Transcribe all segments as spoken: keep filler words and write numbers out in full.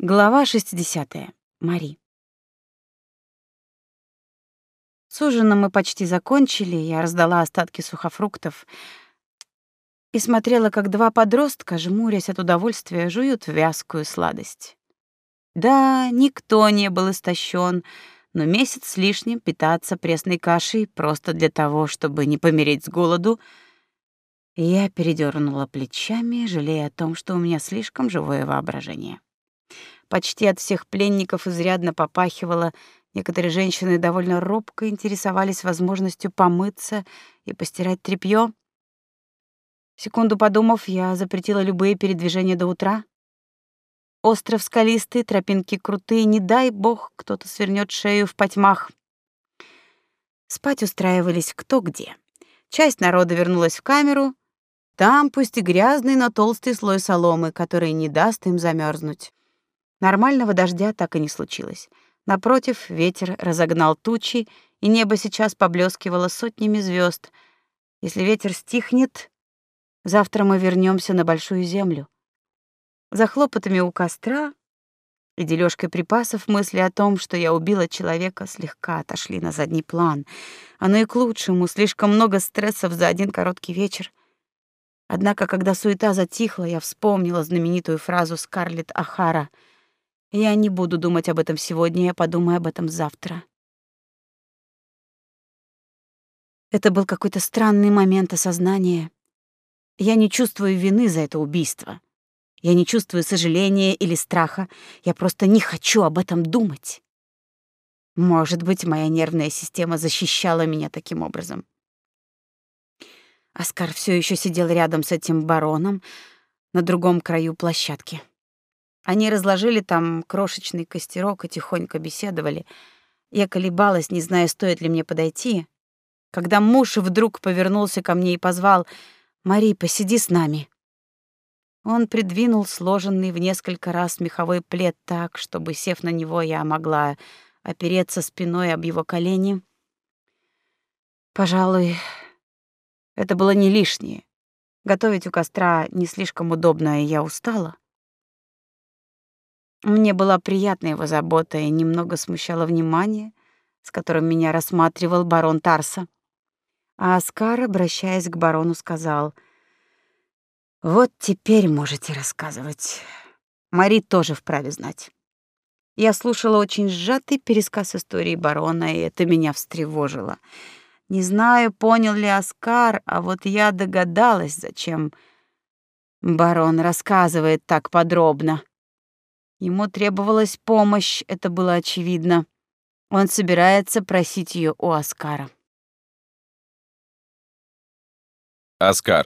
Глава шестидесятая. Мари. С ужином мы почти закончили, я раздала остатки сухофруктов и смотрела, как два подростка, жмурясь от удовольствия, жуют вязкую сладость. Да, никто не был истощен, но месяц с лишним питаться пресной кашей просто для того, чтобы не помереть с голоду, я передернула плечами, жалея о том, что у меня слишком живое воображение. Почти от всех пленников изрядно попахивало. Некоторые женщины довольно робко интересовались возможностью помыться и постирать тряпьё. Секунду подумав, я запретила любые передвижения до утра. Остров скалистый, тропинки крутые, не дай бог, кто-то свернёт шею в потьмах. Спать устраивались кто где. Часть народа вернулась в камеру. Там пусть и грязный, но толстый слой соломы, который не даст им замерзнуть. Нормального дождя так и не случилось. Напротив, ветер разогнал тучи, и небо сейчас поблескивало сотнями звезд. Если ветер стихнет, завтра мы вернемся на большую землю. За хлопотами у костра и дележкой припасов мысли о том, что я убила человека, слегка отошли на задний план. Оно и к лучшему, слишком много стрессов за один короткий вечер. Однако, когда суета затихла, я вспомнила знаменитую фразу Скарлетт О'Хара: «Я не буду думать об этом сегодня, я подумаю об этом завтра». Это был какой-то странный момент осознания. Я не чувствую вины за это убийство. Я не чувствую сожаления или страха. Я просто не хочу об этом думать. Может быть, моя нервная система защищала меня таким образом. Оскар все еще сидел рядом с этим бароном на другом краю площадки. Они разложили там крошечный костерок и тихонько беседовали. Я колебалась, не зная, стоит ли мне подойти, когда муж вдруг повернулся ко мне и позвал: «Мари, посиди с нами». Он придвинул сложенный в несколько раз меховой плед так, чтобы, сев на него, я могла опереться спиной об его колени. Пожалуй, это было не лишнее. Готовить у костра не слишком удобно, и я устала. Мне была приятна его забота и немного смущало внимание, с которым меня рассматривал барон Тарса. А Оскар, обращаясь к барону, сказал: «Вот теперь можете рассказывать. Мари тоже вправе знать». Я слушала очень сжатый пересказ истории барона, и это меня встревожило. Не знаю, понял ли Оскар, а вот я догадалась, зачем барон рассказывает так подробно. Ему требовалась помощь, это было очевидно. Он собирается просить ее у Оскара. Оскар.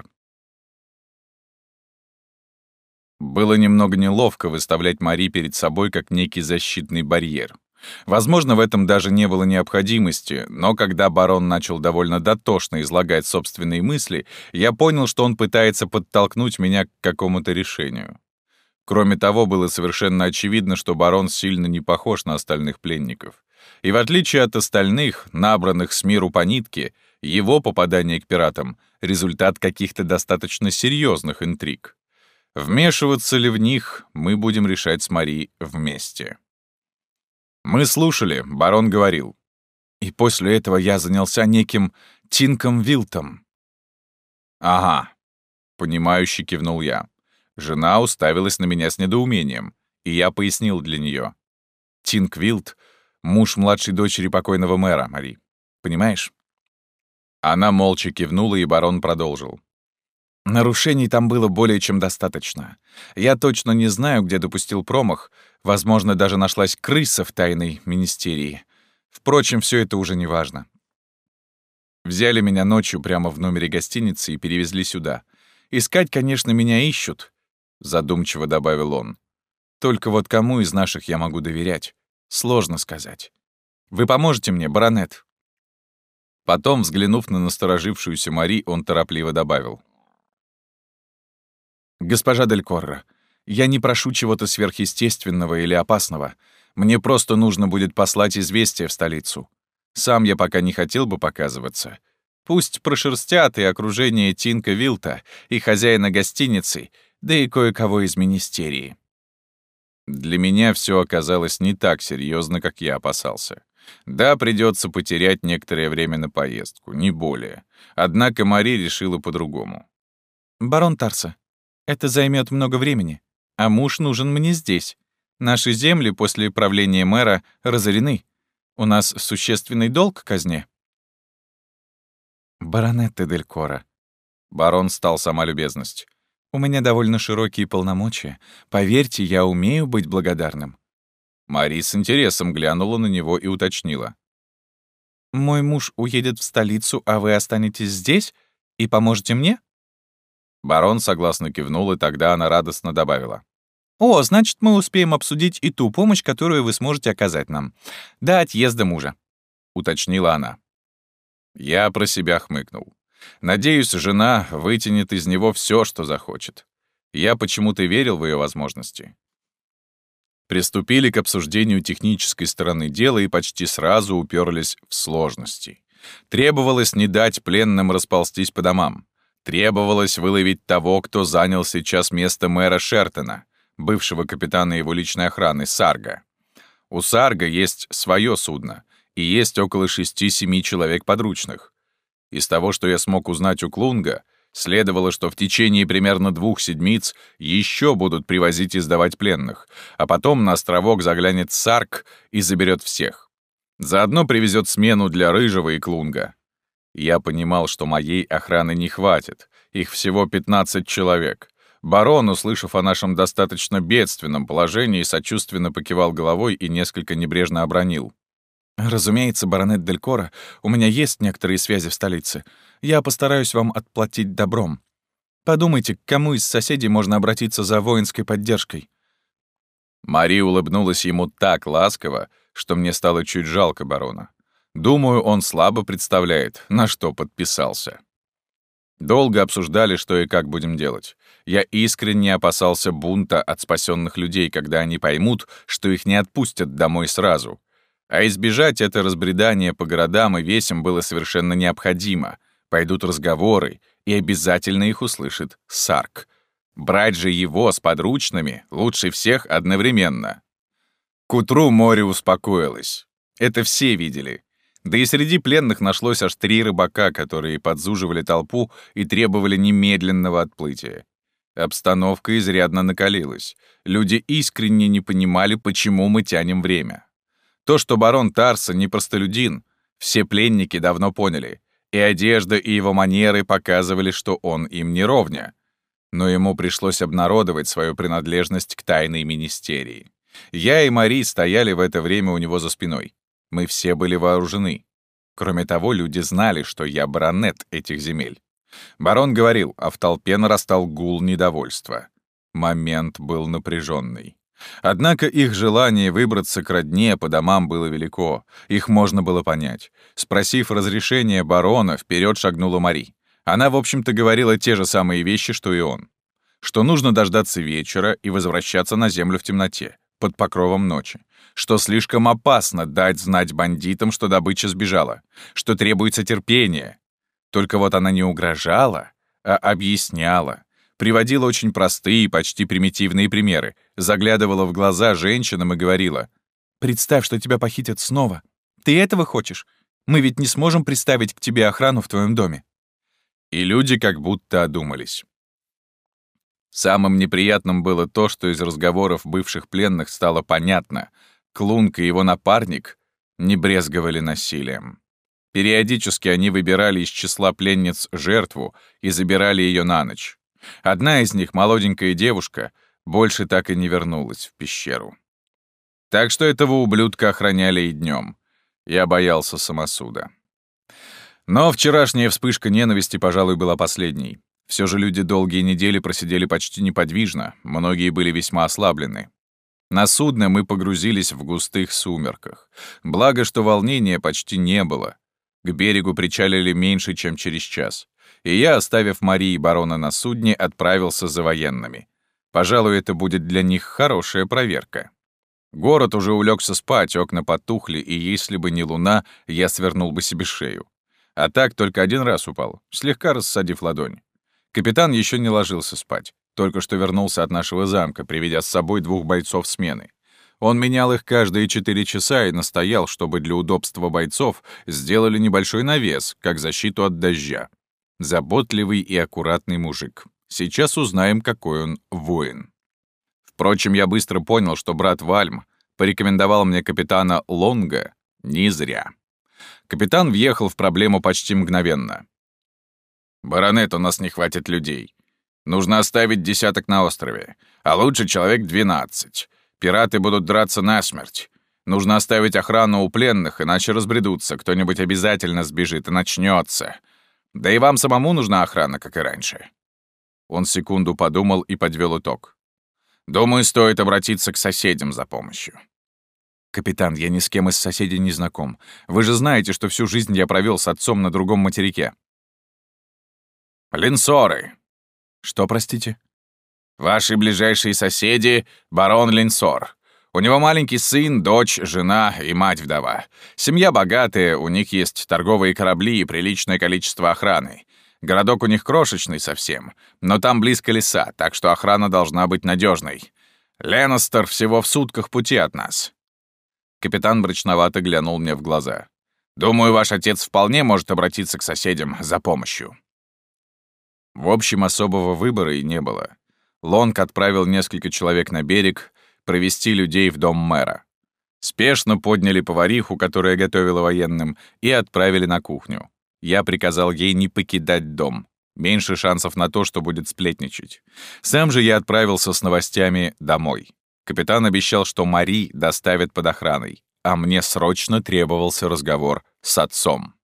Было немного неловко выставлять Мари перед собой как некий защитный барьер. Возможно, в этом даже не было необходимости, но когда барон начал довольно дотошно излагать собственные мысли, я понял, что он пытается подтолкнуть меня к какому-то решению. Кроме того, было совершенно очевидно, что барон сильно не похож на остальных пленников. И в отличие от остальных, набранных с миру по нитке, его попадание к пиратам — результат каких-то достаточно серьезных интриг. Вмешиваться ли в них, мы будем решать с Мари вместе. Мы слушали, барон говорил. И после этого я занялся неким Тинком Вилтом. «Ага», — понимающе кивнул я. Жена уставилась на меня с недоумением, и я пояснил для нее. Тинк Вилт — муж младшей дочери покойного мэра, Мари. Понимаешь? Она молча кивнула, и барон продолжил. Нарушений там было более чем достаточно. Я точно не знаю, где допустил промах. Возможно, даже нашлась крыса в тайной министерии. Впрочем, все это уже не важно. Взяли меня ночью прямо в номере гостиницы и перевезли сюда. Искать, конечно, меня ищут, — задумчиво добавил он. Только вот кому из наших я могу доверять? Сложно сказать. Вы поможете мне, баронет?» Потом, взглянув на насторожившуюся Мари, он торопливо добавил. «Госпожа Дель Корро, я не прошу чего-то сверхъестественного или опасного. Мне просто нужно будет послать известие в столицу. Сам я пока не хотел бы показываться. Пусть прошерстят и окружение Тинка Вилта, и хозяина гостиницы, да и кое-кого из министерии». Для меня все оказалось не так серьезно, как я опасался. Да, придется потерять некоторое время на поездку, не более. Однако Мари решила по-другому. «Барон Тарса, это займет много времени, а муж нужен мне здесь. Наши земли после правления мэра разорены. У нас существенный долг к казне». «Баронетта дель Кора». Барон стал сама любезность. «У меня довольно широкие полномочия. Поверьте, я умею быть благодарным». Мари с интересом глянула на него и уточнила. «Мой муж уедет в столицу, а вы останетесь здесь и поможете мне?» Барон согласно кивнул, и тогда она радостно добавила. «О, значит, мы успеем обсудить и ту помощь, которую вы сможете оказать нам. До отъезда мужа», — уточнила она. Я про себя хмыкнул. Надеюсь, жена вытянет из него все, что захочет. Я почему-то верил в ее возможности. Приступили к обсуждению технической стороны дела и почти сразу уперлись в сложности. Требовалось не дать пленным расползтись по домам. Требовалось выловить того, кто занял сейчас место мэра Шертона, бывшего капитана его личной охраны, Сарга. У Сарга есть свое судно, и есть около шести-семи человек подручных. Из того, что я смог узнать у Клунга, следовало, что в течение примерно двух седмиц еще будут привозить и сдавать пленных, а потом на островок заглянет Сарг и заберет всех. Заодно привезет смену для Рыжего и Клунга. Я понимал, что моей охраны не хватит, их всего пятнадцать человек. Барон, услышав о нашем достаточно бедственном положении, сочувственно покивал головой и несколько небрежно обронил. «Разумеется, баронет Дель Кора, у меня есть некоторые связи в столице. Я постараюсь вам отплатить добром. Подумайте, к кому из соседей можно обратиться за воинской поддержкой». Мари улыбнулась ему так ласково, что мне стало чуть жалко барона. Думаю, он слабо представляет, на что подписался. Долго обсуждали, что и как будем делать. Я искренне опасался бунта от спасенных людей, когда они поймут, что их не отпустят домой сразу. А избежать это разбредание по городам и весям было совершенно необходимо. Пойдут разговоры, и обязательно их услышит Сарг. Брать же его с подручными лучше всех одновременно. К утру море успокоилось. Это все видели. Да и среди пленных нашлось аж три рыбака, которые подзуживали толпу и требовали немедленного отплытия. Обстановка изрядно накалилась. Люди искренне не понимали, почему мы тянем время. То, что барон Тарса не простолюдин, все пленники давно поняли, и одежда, и его манеры показывали, что он им не ровня. Но ему пришлось обнародовать свою принадлежность к тайной министерии. Я и Мари стояли в это время у него за спиной. Мы все были вооружены. Кроме того, люди знали, что я баронет этих земель. Барон говорил, а в толпе нарастал гул недовольства. Момент был напряженный. Однако их желание выбраться к родне по домам было велико. Их можно было понять. Спросив разрешения барона, вперед шагнула Мари. Она, в общем-то, говорила те же самые вещи, что и он. Что нужно дождаться вечера и возвращаться на землю в темноте, под покровом ночи. Что слишком опасно дать знать бандитам, что добыча сбежала. Что требуется терпение. Только вот она не угрожала, а объясняла. Приводила очень простые, почти примитивные примеры, заглядывала в глаза женщинам и говорила: «Представь, что тебя похитят снова. Ты этого хочешь? Мы ведь не сможем приставить к тебе охрану в твоем доме». И люди как будто одумались. Самым неприятным было то, что из разговоров бывших пленных стало понятно: Клунг и его напарник не брезговали насилием. Периодически они выбирали из числа пленниц жертву и забирали ее на ночь. Одна из них, молоденькая девушка, больше так и не вернулась в пещеру. Так что этого ублюдка охраняли и днем. Я боялся самосуда. Но вчерашняя вспышка ненависти, пожалуй, была последней. Все же люди долгие недели просидели почти неподвижно, многие были весьма ослаблены. На судно мы погрузились в густых сумерках. Благо, что волнения почти не было. К берегу причалили меньше, чем через час. И я, оставив Мари и барона на судне, отправился за военными. Пожалуй, это будет для них хорошая проверка. Город уже улегся спать, окна потухли, и если бы не луна, я свернул бы себе шею. А так только один раз упал, слегка рассадив ладонь. Капитан еще не ложился спать. только что вернулся от нашего замка, приведя с собой двух бойцов смены. Он менял их каждые четыре часа и настоял, чтобы для удобства бойцов сделали небольшой навес, как защиту от дождя. Заботливый и аккуратный мужик. Сейчас узнаем, какой он воин. Впрочем, я быстро понял, что брат Вальм порекомендовал мне капитана Лонга не зря. Капитан въехал в проблему почти мгновенно. «Баронет, у нас не хватит людей. Нужно оставить десяток на острове, а лучше человек двенадцать. Пираты будут драться насмерть. Нужно оставить охрану у пленных, иначе разбредутся. Кто-нибудь обязательно сбежит, и начнется. Да и вам самому нужна охрана, как и раньше». Он секунду подумал и подвел итог. «Думаю, стоит обратиться к соседям за помощью». «Капитан, я ни с кем из соседей не знаком. Вы же знаете, что всю жизнь я провел с отцом на другом материке». «Линсоры». «Что, простите?» «Ваши ближайшие соседи — барон Линсор. У него маленький сын, дочь, жена и мать-вдова. Семья богатая, у них есть торговые корабли и приличное количество охраны. Городок у них крошечный совсем, но там близко леса, так что охрана должна быть надежной. Леностер всего в сутках пути от нас». Капитан мрачновато глянул мне в глаза. «Думаю, ваш отец вполне может обратиться к соседям за помощью». В общем, особого выбора и не было. Лонг отправил несколько человек на берег провести людей в дом мэра. Спешно подняли повариху, которая готовила военным, и отправили на кухню. Я приказал ей не покидать дом. Меньше шансов на то, что будет сплетничать. Сам же я отправился с новостями домой. Капитан обещал, что Мари доставят под охраной, а мне срочно требовался разговор с отцом.